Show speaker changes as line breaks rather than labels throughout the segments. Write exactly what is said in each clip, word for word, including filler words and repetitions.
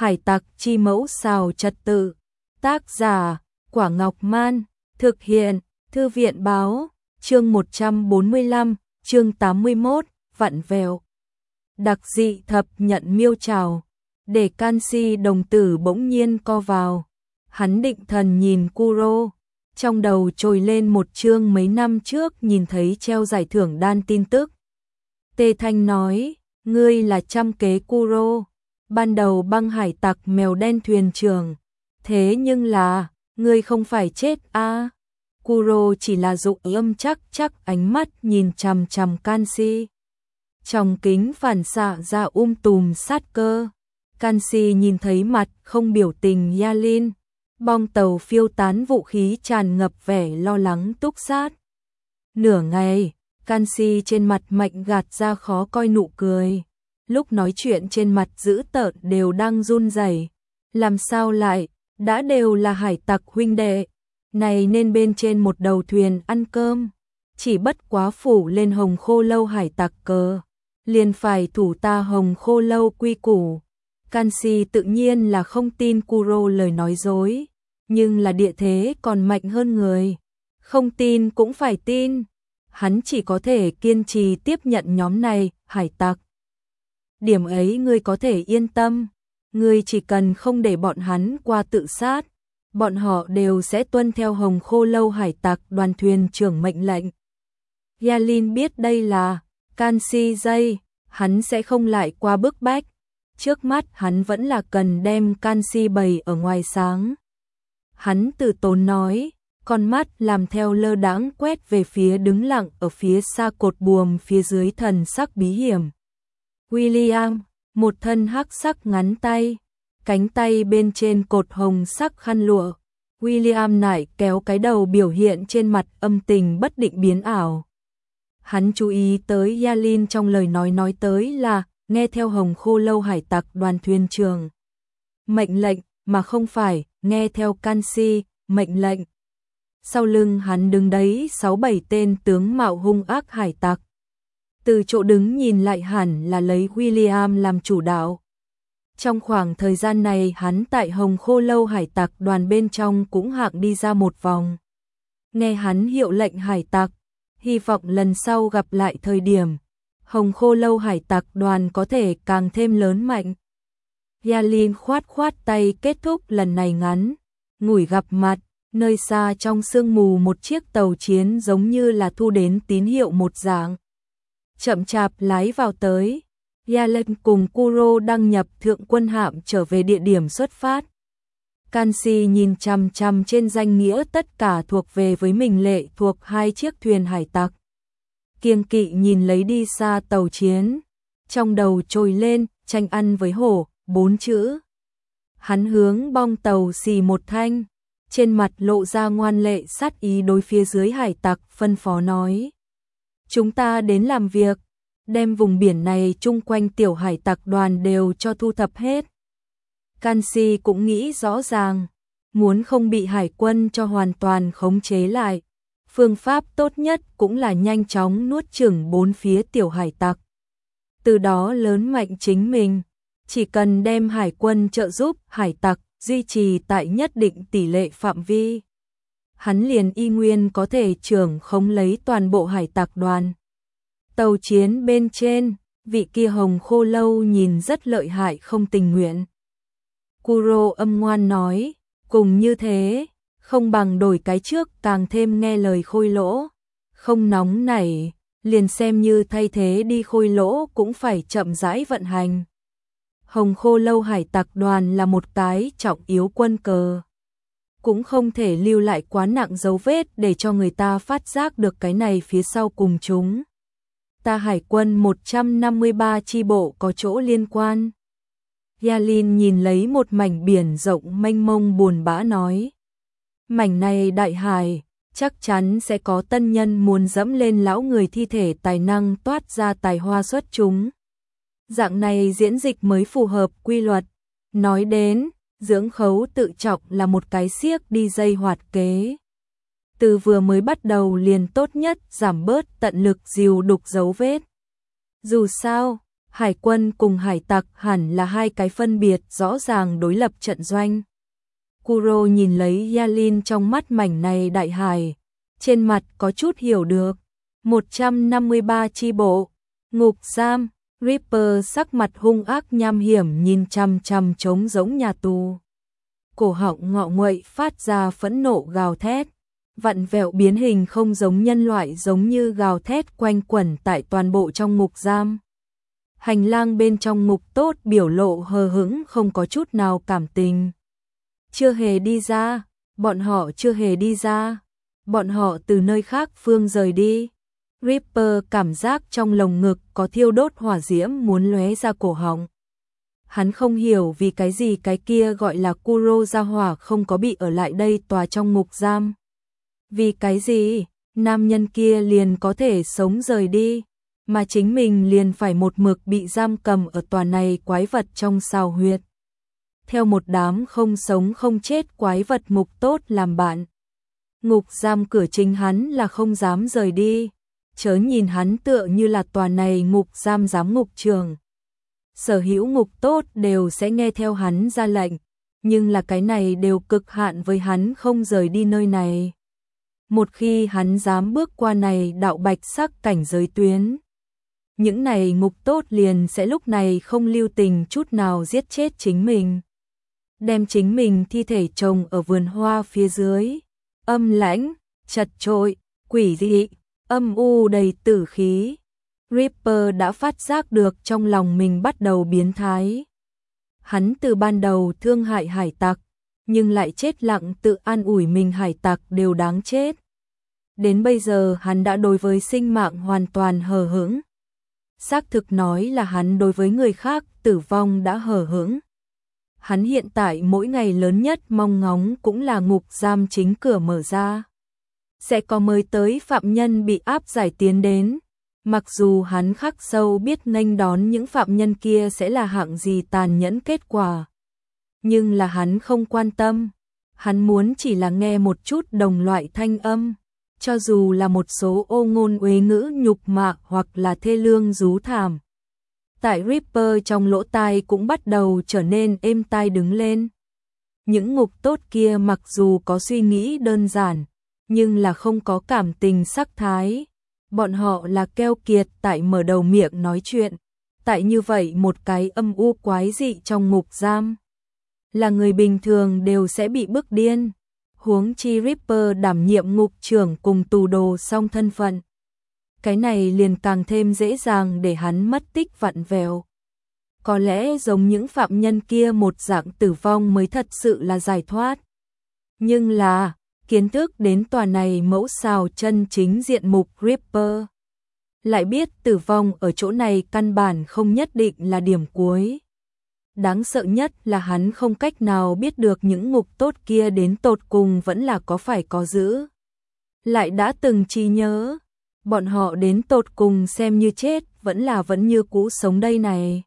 Hải tặc chi mẫu xào trật tự. Tác giả Quả Ngọc Man. Thực hiện Thư viện Báo. Chương một trăm bốn mươi lăm, chương tám mươi mốt, vặn vẹo. Đặc dị thập nhận miêu trào. Để canxi đồng tử bỗng nhiên co vào. Hắn định thần nhìn Kuro. Trong đầu trồi lên một chương mấy năm trước nhìn thấy treo giải thưởng đan tin tức. Tê Thanh nói, ngươi là trăm kế Kuro. Ban đầu băng hải tặc mèo đen thuyền trưởng. Thế nhưng là, ngươi không phải chết à? Kuro chỉ là dụng âm chắc chắc ánh mắt nhìn chằm chằm canxi. Trong kính phản xạ ra um tùm sát cơ. Canxi nhìn thấy mặt không biểu tình Yalin. Bong tàu phiêu tán vũ khí tràn ngập vẻ lo lắng túc sát. Nửa ngày, canxi trên mặt mạnh gạt ra khó coi nụ cười. Lúc nói chuyện trên mặt dữ tợn đều đang run rẩy. Làm sao lại, đã đều là hải tặc huynh đệ. Này nên bên trên một đầu thuyền ăn cơm. Chỉ bất quá phủ lên hồng khô lâu hải tặc cờ. Liền phải thủ ta hồng khô lâu quy củ. Canxi tự nhiên là không tin Kuro lời nói dối. Nhưng là địa thế còn mạnh hơn người. Không tin cũng phải tin. Hắn chỉ có thể kiên trì tiếp nhận nhóm này, hải tặc. Điểm ấy ngươi có thể yên tâm. Ngươi chỉ cần không để bọn hắn qua tự sát. Bọn họ đều sẽ tuân theo hồng khô lâu hải tặc đoàn thuyền trưởng mệnh lệnh. Yalin biết đây là canxi dây. Hắn sẽ không lại qua bức bách. Trước mắt hắn vẫn là cần đem canxi bày ở ngoài sáng. Hắn từ tốn nói, con mắt làm theo lơ đãng quét về phía đứng lặng ở phía xa cột buồm phía dưới thần sắc bí hiểm. William, một thân hắc sắc ngắn tay, cánh tay bên trên cột hồng sắc khăn lụa. William nải kéo cái đầu biểu hiện trên mặt âm tình bất định biến ảo. Hắn chú ý tới Yalin trong lời nói nói tới là nghe theo hồng khô lâu hải tặc đoàn thuyền trưởng. Mệnh lệnh mà không phải nghe theo canxi, mệnh lệnh. Sau lưng hắn đứng đấy sáu bảy tên tướng mạo hung ác hải tặc. Từ chỗ đứng nhìn lại hẳn là lấy William làm chủ đạo. Trong khoảng thời gian này hắn tại hồng khô lâu hải tặc đoàn bên trong cũng hạng đi ra một vòng. Nghe hắn hiệu lệnh hải tặc, hy vọng lần sau gặp lại thời điểm, hồng khô lâu hải tặc đoàn có thể càng thêm lớn mạnh. Yalin khoát khoát tay kết thúc lần này ngắn, ngủi gặp mặt, nơi xa trong sương mù một chiếc tàu chiến giống như là thu đến tín hiệu một dạng. Chậm chạp lái vào tới, Yalin cùng Kuro đăng nhập thượng quân hạm trở về địa điểm xuất phát. Canxi nhìn chằm chằm trên danh nghĩa tất cả thuộc về với mình lệ thuộc hai chiếc thuyền hải tặc. Kiêng kỵ nhìn lấy đi xa tàu chiến, trong đầu trồi lên, tranh ăn với hổ, bốn chữ. Hắn hướng bong tàu xì một thanh, trên mặt lộ ra ngoan lệ sát ý đối phía dưới hải tặc phân phó nói. Chúng ta đến làm việc, đem vùng biển này chung quanh tiểu hải tặc đoàn đều cho thu thập hết. Canxi cũng nghĩ rõ ràng, muốn không bị hải quân cho hoàn toàn khống chế lại. Phương pháp tốt nhất cũng là nhanh chóng nuốt chửng bốn phía tiểu hải tặc. Từ đó lớn mạnh chính mình, chỉ cần đem hải quân trợ giúp hải tặc duy trì tại nhất định tỷ lệ phạm vi. Hắn liền y nguyên có thể trưởng khống lấy toàn bộ hải tặc đoàn. Tàu chiến bên trên, vị kia hồng khô lâu nhìn rất lợi hại không tình nguyện. Kuro âm ngoan nói, cùng như thế, không bằng đổi cái trước càng thêm nghe lời khôi lỗ. Không nóng nảy, liền xem như thay thế đi khôi lỗ cũng phải chậm rãi vận hành. Hồng khô lâu hải tặc đoàn là một cái trọng yếu quân cờ. Cũng không thể lưu lại quá nặng dấu vết để cho người ta phát giác được cái này phía sau cùng chúng. Ta hải quân một trăm năm mươi ba chi bộ có chỗ liên quan. Yalin nhìn lấy một mảnh biển rộng mênh mông buồn bã nói. Mảnh này đại hải, chắc chắn sẽ có tân nhân muốn dẫm lên lão người thi thể tài năng toát ra tài hoa xuất chúng. Dạng này diễn dịch mới phù hợp quy luật. Nói đến, dưỡng khấu tự trọng là một cái siếc đi dây hoạt kế. Từ vừa mới bắt đầu liền tốt nhất giảm bớt tận lực dìu đục dấu vết. Dù sao, Hải quân cùng hải tặc hẳn là hai cái phân biệt rõ ràng đối lập trận doanh. Kuro nhìn lấy Yalin trong mắt mảnh này đại hải, trên mặt có chút hiểu được. một trăm năm mươi ba chi bộ, ngục giam, Reaper sắc mặt hung ác nham hiểm nhìn chằm chằm trống giống nhà tù. Cổ họng ngọ nguậy phát ra phẫn nộ gào thét, vặn vẹo biến hình không giống nhân loại giống như gào thét quanh quẩn tại toàn bộ trong ngục giam. Hành lang bên trong ngục tốt biểu lộ hờ hững không có chút nào cảm tình. Chưa hề đi ra, bọn họ chưa hề đi ra, bọn họ từ nơi khác phương rời đi. Reaper cảm giác trong lồng ngực có thiêu đốt hỏa diễm muốn lóe ra cổ họng. Hắn không hiểu vì cái gì cái kia gọi là Kuro gia hỏa không có bị ở lại đây tòa trong ngục giam. Vì cái gì, nam nhân kia liền có thể sống rời đi, mà chính mình liền phải một mực bị giam cầm ở tòa này quái vật trong xào huyệt. Theo một đám không sống không chết quái vật ngục tốt làm bạn. Ngục giam cửa chính hắn là không dám rời đi, chớ nhìn hắn tựa như là tòa này ngục giam giám ngục trường. Sở hữu ngục tốt đều sẽ nghe theo hắn ra lệnh, nhưng là cái này đều cực hạn với hắn không rời đi nơi này. Một khi hắn dám bước qua này đạo bạch sắc cảnh giới tuyến, những này ngục tốt liền sẽ lúc này không lưu tình chút nào giết chết chính mình. Đem chính mình thi thể trồng ở vườn hoa phía dưới, âm lãnh, chật chội, quỷ dị, âm u đầy tử khí. Reaper đã phát giác được trong lòng mình bắt đầu biến thái. Hắn từ ban đầu thương hại hải tặc, nhưng lại chết lặng tự an ủi mình hải tặc đều đáng chết. Đến bây giờ hắn đã đối với sinh mạng hoàn toàn hờ hững. Xác thực nói là hắn đối với người khác tử vong đã hờ hững. Hắn hiện tại mỗi ngày lớn nhất mong ngóng cũng là ngục giam chính cửa mở ra. Sẽ có mới tới phạm nhân bị áp giải tiến đến. Mặc dù hắn khắc sâu biết nghênh đón những phạm nhân kia sẽ là hạng gì tàn nhẫn kết quả. Nhưng là hắn không quan tâm. Hắn muốn chỉ là nghe một chút đồng loại thanh âm. Cho dù là một số ô ngôn uế ngữ nhục mạ hoặc là thê lương rú thảm. Tại Reaper trong lỗ tai cũng bắt đầu trở nên êm tai đứng lên. Những ngục tốt kia mặc dù có suy nghĩ đơn giản, nhưng là không có cảm tình sắc thái. Bọn họ là keo kiệt tại mở đầu miệng nói chuyện. Tại như vậy một cái âm u quái dị trong ngục giam. Là người bình thường đều sẽ bị bức điên. Huống chi Reaper đảm nhiệm ngục trưởng cùng tù đồ song thân phận. Cái này liền càng thêm dễ dàng để hắn mất tích vặn vẹo. Có lẽ giống những phạm nhân kia một dạng tử vong mới thật sự là giải thoát. Nhưng là, kiến thức đến tòa này mẫu xào chân chính diện mục Reaper. Lại biết tử vong ở chỗ này căn bản không nhất định là điểm cuối. Đáng sợ nhất là hắn không cách nào biết được những ngục tốt kia đến tột cùng vẫn là có phải có giữ. Lại đã từng trí nhớ, bọn họ đến tột cùng xem như chết vẫn là vẫn như cũ sống đây này.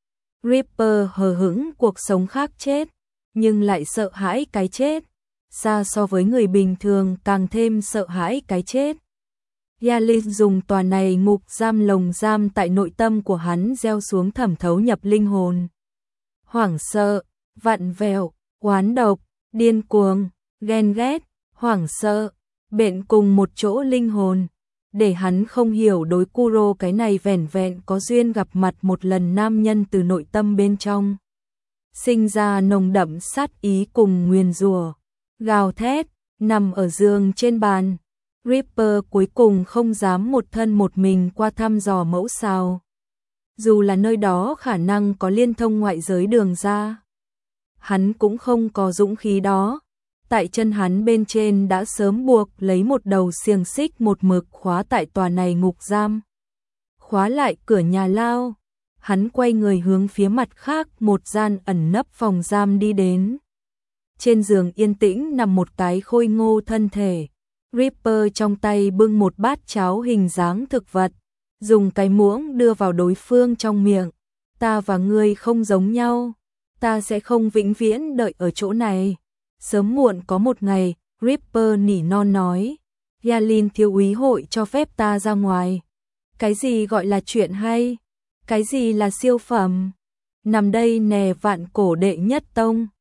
Reaper hờ hững cuộc sống khác chết, nhưng lại sợ hãi cái chết. Xa so với người bình thường càng thêm sợ hãi cái chết. Yalin dùng tòa này ngục giam lồng giam tại nội tâm của hắn gieo xuống thẩm thấu nhập linh hồn. Hoảng sợ, vặn vẹo, oán độc, điên cuồng, ghen ghét, hoảng sợ, bệnh cùng một chỗ linh hồn. Để hắn không hiểu đối Kuro cái này vẻn vẹn có duyên gặp mặt một lần nam nhân từ nội tâm bên trong. Sinh ra nồng đậm sát ý cùng nguyền rủa. Gào thét, nằm ở giường trên bàn. Reaper cuối cùng không dám một thân một mình qua thăm dò mẫu sao. Dù là nơi đó khả năng có liên thông ngoại giới đường ra. Hắn cũng không có dũng khí đó. Tại chân hắn bên trên đã sớm buộc lấy một đầu xiềng xích một mực khóa tại tòa này ngục giam. Khóa lại cửa nhà lao. Hắn quay người hướng phía mặt khác một gian ẩn nấp phòng giam đi đến. Trên giường yên tĩnh nằm một cái khôi ngô thân thể. Reaper trong tay bưng một bát cháo hình dáng thực vật. Dùng cái muỗng đưa vào đối phương trong miệng. Ta và ngươi không giống nhau. Ta sẽ không vĩnh viễn đợi ở chỗ này. Sớm muộn có một ngày, Reaper nỉ non nói. Yalin thiếu úy hội cho phép ta ra ngoài. Cái gì gọi là chuyện hay? Cái gì là siêu phẩm? Nằm đây nè vạn cổ đệ nhất tông.